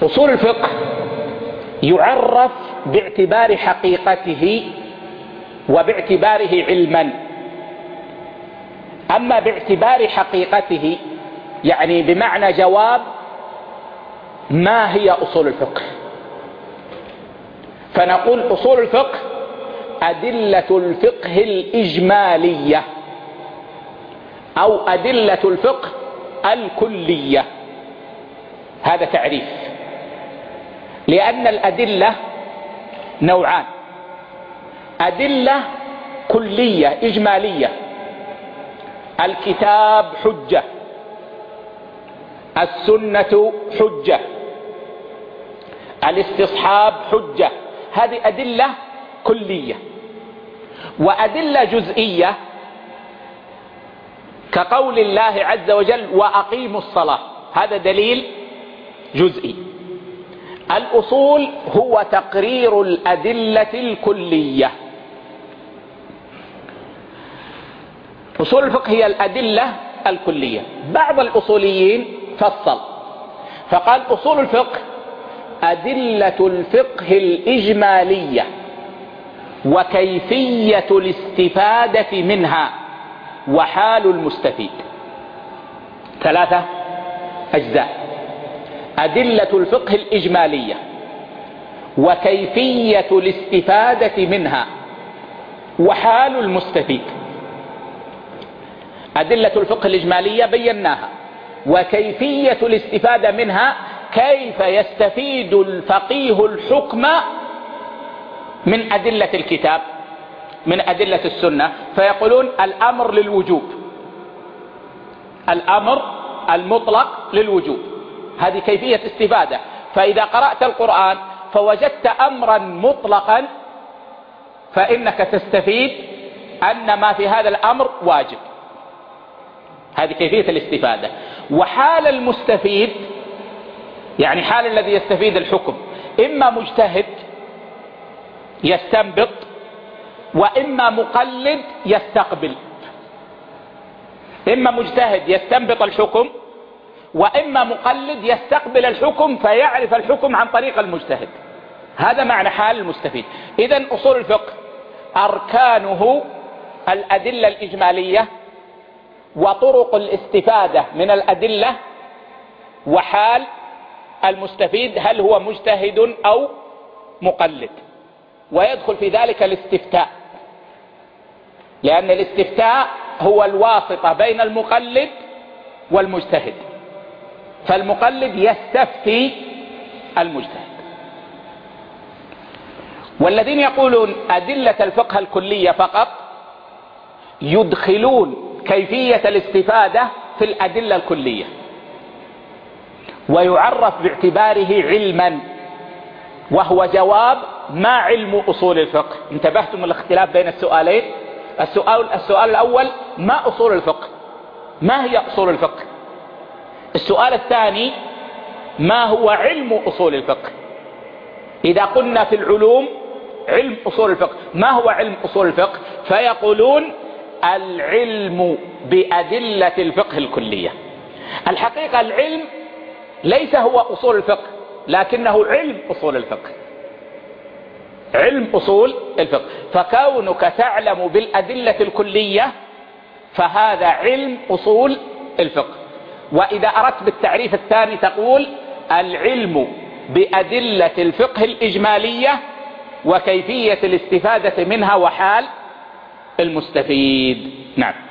أصول الفقه يعرف باعتبار حقيقته وباعتباره علما. أما باعتبار حقيقته يعني بمعنى جواب ما هي أصول الفقه، فنقول أصول الفقه أدلة الفقه الإجمالية أو أدلة الفقه الكلية. هذا تعريف، لأن الأدلة نوعان: أدلة كلية إجمالية، الكتاب حجة، السنة حجة، الاستصحاب حجة، هذه أدلة كلية. وأدلة جزئية كقول الله عز وجل وأقيموا الصلاة، هذا دليل جزئي. الأصول هو تقرير الأدلة الكلية. أصول الفقه هي الأدلة الكلية. بعض الأصوليين فصل فقال أصول الفقه أدلة الفقه الإجمالية وكيفية الاستفادة منها وحال المستفيد. 3 أجزاء: أدلة الفقه الإجمالية وكيفية الاستفادة منها وحال المستفيد. أدلة الفقه الإجمالية بيناها، وكيفية الاستفادة منها كيف يستفيد الفقيه الحكم من أدلة الكتاب من أدلة السنة. فيقولون الأمر للوجوب، الأمر المطلق للوجوب، هذه كيفية استفادة. فإذا قرأت القرآن فوجدت أمرا مطلقا فإنك تستفيد أن ما في هذا الأمر واجب، هذه كيفية الاستفادة. وحال المستفيد يعني حال الذي يستفيد الحكم، إما مجتهد يستنبط وإما مقلد يستقبل. إما مجتهد يستنبط الحكم وإما مقلد يستقبل الحكم فيعرف الحكم عن طريق المجتهد. هذا معنى حال المستفيد. إذن أصول الفقه أركانه الأدلة الإجمالية وطرق الاستفادة من الأدلة وحال المستفيد، هل هو مجتهد أو مقلد. ويدخل في ذلك الاستفتاء، لأن الاستفتاء هو الواسطة بين المقلد والمجتهد، فالمقلد يستفتي المجتهد. والذين يقولون أدلة الفقه الكلية فقط يدخلون كيفية الاستفادة في الأدلة الكلية، ويعرف باعتباره علما، وهو جواب ما علم أصول الفقه. انتبهتم الاختلاف بين السؤالين؟ السؤال الأول ما أصول الفقه، ما هي أصول الفقه؟ السؤال الثاني ما هو علم أصول الفقه؟ إذا قلنا في العلوم علم أصول الفقه، ما هو علم أصول الفقه؟ فيقولون العلم بأدلة الفقه الكلية. الحقيقة العلم ليس هو أصول الفقه، لكنه علم أصول الفقه، علم أصول الفقه. فكونك تعلم بالأدلة الكلية فهذا علم أصول الفقه. وإذا أردت بالتعريف الثاني تقول العلم بأدلة الفقه الإجمالية وكيفية الاستفادة منها وحال المستفيد. نعم.